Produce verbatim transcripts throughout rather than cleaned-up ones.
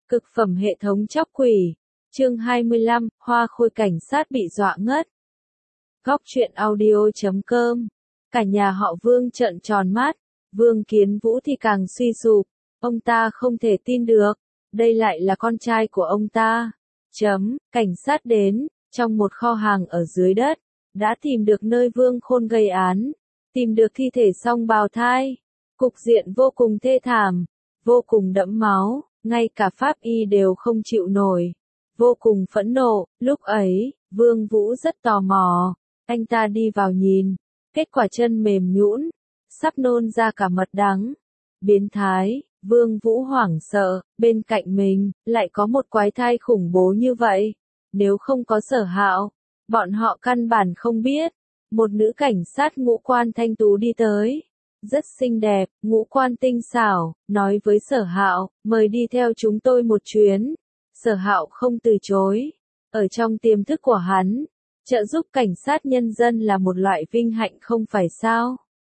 Cực phẩm hệ thống chóc quỷ. Chương hai mươi lăm, Hoa Khôi cảnh sát bị dọa ngất. Góc truyện audio chấm com. Cả nhà họ Vương trợn tròn mắt, Vương Kiến Vũ thì càng suy sụp, ông ta không thể tin được, đây lại là con trai của ông ta. Chấm, cảnh sát đến, trong một kho hàng ở dưới đất, đã tìm được nơi Vương Khôn gây án, tìm được thi thể song bào thai. Cục diện vô cùng thê thảm, vô cùng đẫm máu, ngay cả pháp y đều không chịu nổi. Vô cùng phẫn nộ, lúc ấy, Vương Vũ rất tò mò, anh ta đi vào nhìn, kết quả chân mềm nhũn, sắp nôn ra cả mật đắng. Biến thái, Vương Vũ hoảng sợ, bên cạnh mình, lại có một quái thai khủng bố như vậy. Nếu không có Sở Hạo, bọn họ căn bản không biết. Một nữ cảnh sát ngũ quan thanh tú đi tới, rất xinh đẹp, ngũ quan tinh xảo, nói với Sở Hạo, mời đi theo chúng tôi một chuyến. Sở Hạo không từ chối. Ở trong tiềm thức của hắn, trợ giúp cảnh sát nhân dân là một loại vinh hạnh không phải sao?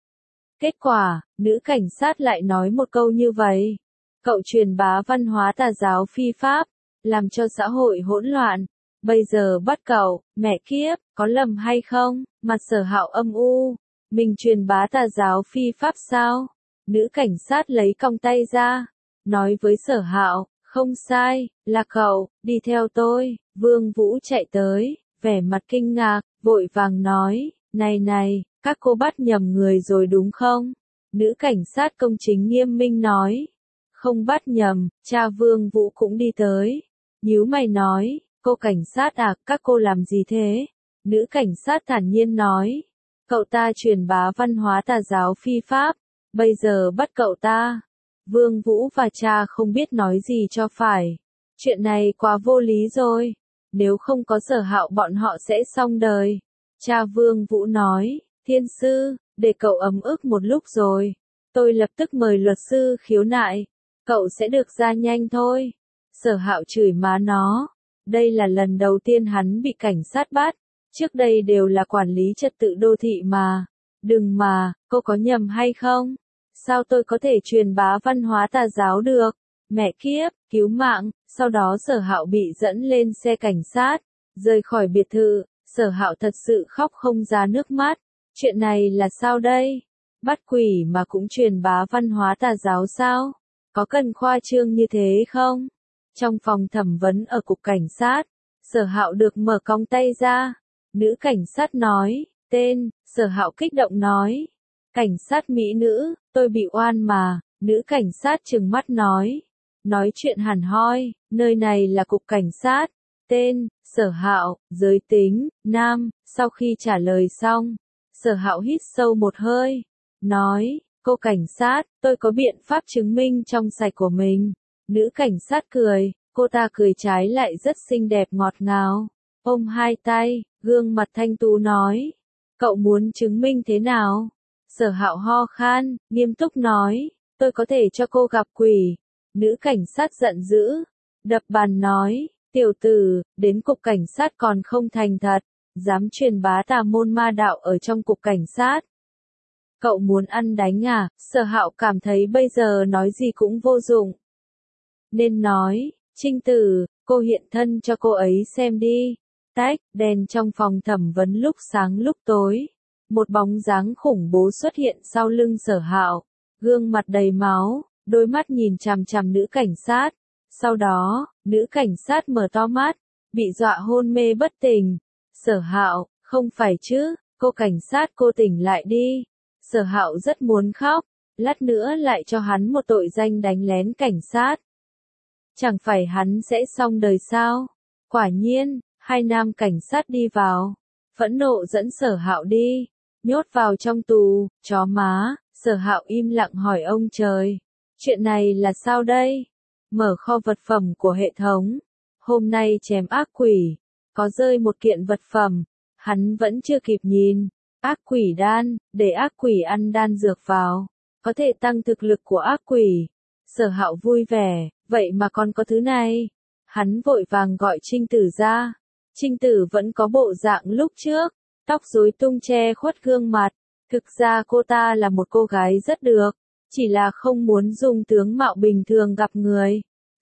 Kết quả, nữ cảnh sát lại nói một câu như vậy. Cậu truyền bá văn hóa tà giáo phi pháp, làm cho xã hội hỗn loạn. Bây giờ bắt cậu, mẹ kiếp, có lầm hay không? Mặt Sở Hạo âm u. Mình truyền bá tà giáo phi pháp sao? Nữ cảnh sát lấy còng tay ra, nói với Sở Hạo, không sai, là cậu, đi theo tôi. Vương Vũ chạy tới, vẻ mặt kinh ngạc, vội vàng nói, này này, các cô bắt nhầm người rồi đúng không? Nữ cảnh sát công chính nghiêm minh nói, không bắt nhầm. Cha Vương Vũ cũng đi tới, nhíu mày nói, cô cảnh sát à, các cô làm gì thế? Nữ cảnh sát thản nhiên nói, cậu ta truyền bá văn hóa tà giáo phi pháp, bây giờ bắt cậu ta. Vương Vũ và cha không biết nói gì cho phải. Chuyện này quá vô lý rồi. Nếu không có Sở Hạo bọn họ sẽ xong đời. Cha Vương Vũ nói, thiên sư, để cậu ấm ức một lúc rồi. Tôi lập tức mời luật sư khiếu nại. Cậu sẽ được ra nhanh thôi. Sở Hạo chửi má nó. Đây là lần đầu tiên hắn bị cảnh sát bắt. Trước đây đều là quản lý trật tự đô thị mà. Đừng mà, cô có nhầm hay không? Sao tôi có thể truyền bá văn hóa tà giáo được? Mẹ kiếp, cứu mạng. Sau đó Sở Hạo bị dẫn lên xe cảnh sát, rời khỏi biệt thự. Sở Hạo thật sự khóc không ra nước mắt. Chuyện này là sao đây? Bắt quỷ mà cũng truyền bá văn hóa tà giáo sao? Có cần khoa trương như thế không? Trong phòng thẩm vấn ở cục cảnh sát, Sở Hạo được mở còng tay ra. Nữ cảnh sát nói, tên. Sở Hạo kích động nói, cảnh sát mỹ nữ, tôi bị oan mà. Nữ cảnh sát trừng mắt nói, nói chuyện hẳn hoi, nơi này là cục cảnh sát. Tên, Sở Hạo, giới tính, nam. Sau khi trả lời xong, Sở Hạo hít sâu một hơi, nói, cô cảnh sát, tôi có biện pháp chứng minh trong sạch của mình. Nữ cảnh sát cười, cô ta cười trái lại rất xinh đẹp ngọt ngào, ôm hai tay, gương mặt thanh tú nói, cậu muốn chứng minh thế nào? Sở Hạo ho khan, nghiêm túc nói, tôi có thể cho cô gặp quỷ. Nữ cảnh sát giận dữ, đập bàn nói, tiểu tử, đến cục cảnh sát còn không thành thật, dám truyền bá tà môn ma đạo ở trong cục cảnh sát. Cậu muốn ăn đánh à? Sở Hạo cảm thấy bây giờ nói gì cũng vô dụng. Nên nói, Trinh Tử, cô hiện thân cho cô ấy xem đi. Tách, đèn trong phòng thẩm vấn lúc sáng lúc tối. Một bóng dáng khủng bố xuất hiện sau lưng Sở Hạo, gương mặt đầy máu, đôi mắt nhìn chằm chằm nữ cảnh sát. Sau đó, nữ cảnh sát mở to mắt, bị dọa hôn mê bất tỉnh. Sở Hạo, không phải chứ, cô cảnh sát cô tỉnh lại đi. Sở Hạo rất muốn khóc, lát nữa lại cho hắn một tội danh đánh lén cảnh sát. Chẳng phải hắn sẽ xong đời sao? Quả nhiên, hai nam cảnh sát đi vào, phẫn nộ dẫn Sở Hạo đi, nhốt vào trong tù, chó má. Sở Hạo im lặng hỏi ông trời, chuyện này là sao đây? Mở kho vật phẩm của hệ thống, hôm nay chém ác quỷ, có rơi một kiện vật phẩm, hắn vẫn chưa kịp nhìn, ác quỷ đan, để ác quỷ ăn đan dược vào, có thể tăng thực lực của ác quỷ. Sở Hạo vui vẻ, vậy mà còn có thứ này. Hắn vội vàng gọi Trinh Tử ra. Trinh Tử vẫn có bộ dạng lúc trước, tóc rối tung che khuất gương mặt. Thực ra cô ta là một cô gái rất được, chỉ là không muốn dùng tướng mạo bình thường gặp người.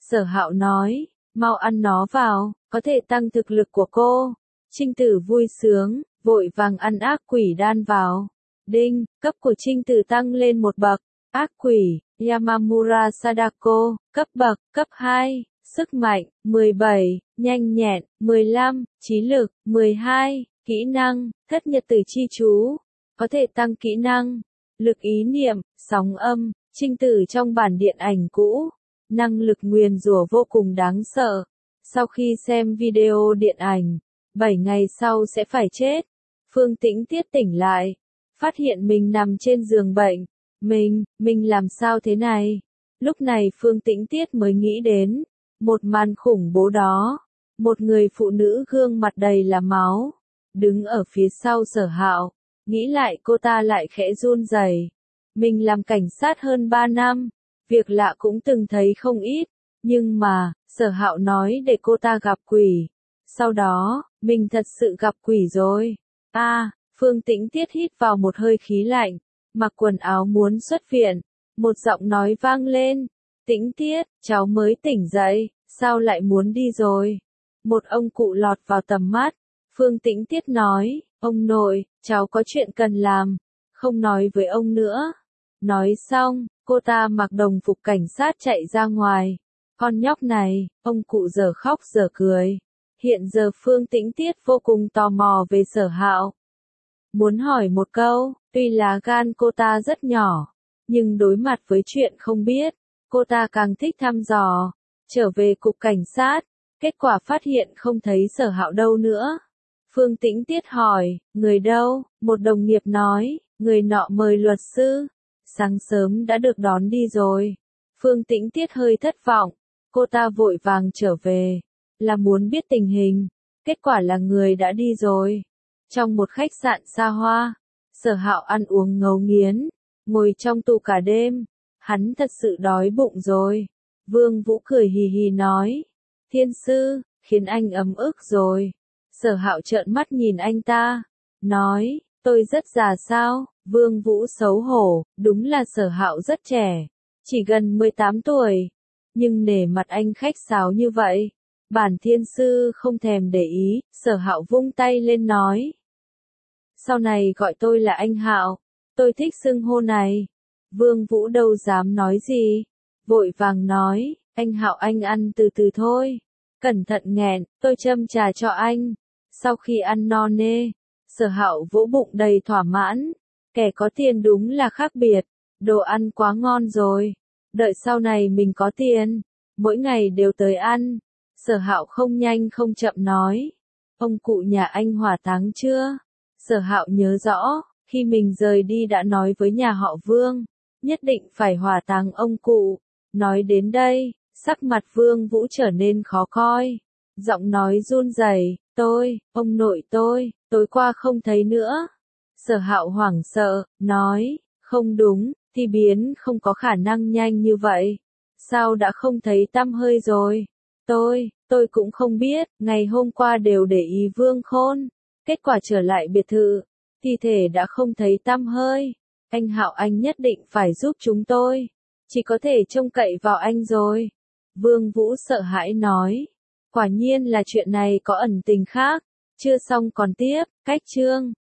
Sở Hạo nói, mau ăn nó vào, có thể tăng thực lực của cô. Trinh Tử vui sướng, vội vàng ăn ác quỷ đan vào. Đinh, cấp của Trinh Tử tăng lên một bậc. Ác quỷ, Yamamura Sadako, cấp bậc, cấp hai. Sức mạnh, mười bảy, nhanh nhẹn, mười lăm, trí lực, mười hai, kỹ năng, thất nhật tử chi chú. Có thể tăng kỹ năng, lực ý niệm, sóng âm, Trinh Tử trong bản điện ảnh cũ. Năng lực nguyền rủa vô cùng đáng sợ. Sau khi xem video điện ảnh, bảy ngày sau sẽ phải chết. Phương Tĩnh Tiết tỉnh lại, phát hiện mình nằm trên giường bệnh. Mình, mình làm sao thế này? Lúc này Phương Tĩnh Tiết mới nghĩ đến một màn khủng bố đó. Một người phụ nữ gương mặt đầy là máu, đứng ở phía sau Sở Hạo. Nghĩ lại cô ta lại khẽ run rẩy. Mình làm cảnh sát hơn ba năm, việc lạ cũng từng thấy không ít, nhưng mà, Sở Hạo nói để cô ta gặp quỷ. Sau đó, mình thật sự gặp quỷ rồi. A, à, Phương Tĩnh Tiết hít vào một hơi khí lạnh, mặc quần áo muốn xuất viện. Một giọng nói vang lên, Tĩnh Tiết, cháu mới tỉnh dậy, sao lại muốn đi rồi? Một ông cụ lọt vào tầm mắt. Phương Tĩnh Tiết nói, ông nội, cháu có chuyện cần làm, không nói với ông nữa. Nói xong, cô ta mặc đồng phục cảnh sát chạy ra ngoài. Con nhóc này, ông cụ giờ khóc giờ cười. Hiện giờ Phương Tĩnh Tiết vô cùng tò mò về Sở Hạo. Muốn hỏi một câu, tuy là gan cô ta rất nhỏ, nhưng đối mặt với chuyện không biết, cô ta càng thích thăm dò. Trở về cục cảnh sát, kết quả phát hiện không thấy Sở Hạo đâu nữa. Phương Tĩnh Tiết hỏi, người đâu? Một đồng nghiệp nói, người nọ mời luật sư. Sáng sớm đã được đón đi rồi. Phương Tĩnh Tiết hơi thất vọng. Cô ta vội vàng trở về, là muốn biết tình hình. Kết quả là người đã đi rồi. Trong một khách sạn xa hoa, Sở Hạo ăn uống ngấu nghiến, ngồi trong tù cả đêm. Hắn thật sự đói bụng rồi. Vương Vũ cười hì hì nói, thiên sư, khiến anh ấm ức rồi. Sở Hạo trợn mắt nhìn anh ta, nói, tôi rất già sao? Vương Vũ xấu hổ, đúng là Sở Hạo rất trẻ, chỉ gần mười tám tuổi. Nhưng nể mặt anh khách sáo như vậy, bản thiên sư không thèm để ý. Sở Hạo vung tay lên nói, sau này gọi tôi là anh Hạo, tôi thích xưng hô này. Vương Vũ đâu dám nói gì, vội vàng nói, anh Hạo anh ăn từ từ thôi, cẩn thận nghẹn, tôi châm trà cho anh. Sau khi ăn no nê, Sở Hạo vỗ bụng đầy thỏa mãn. Kẻ có tiền đúng là khác biệt, đồ ăn quá ngon rồi. Đợi sau này mình có tiền, mỗi ngày đều tới ăn. Sở Hạo không nhanh không chậm nói, ông cụ nhà anh hỏa táng chưa? Sở Hạo nhớ rõ, khi mình rời đi đã nói với nhà họ Vương, nhất định phải hỏa táng ông cụ. Nói đến đây, sắc mặt Vương Vũ trở nên khó coi, giọng nói run rẩy, tôi, ông nội tôi, tối qua không thấy nữa. Sở Hạo hoảng sợ, nói, không đúng, thì biến không có khả năng nhanh như vậy. Sao đã không thấy tăm hơi rồi? Tôi, tôi cũng không biết, ngày hôm qua đều để ý Vương Khôn. Kết quả trở lại biệt thự, thi thể đã không thấy tăm hơi. Anh Hạo anh nhất định phải giúp chúng tôi. Chỉ có thể trông cậy vào anh rồi. Vương Vũ sợ hãi nói. Quả nhiên là chuyện này có ẩn tình khác. Chưa xong còn tiếp, cách chương.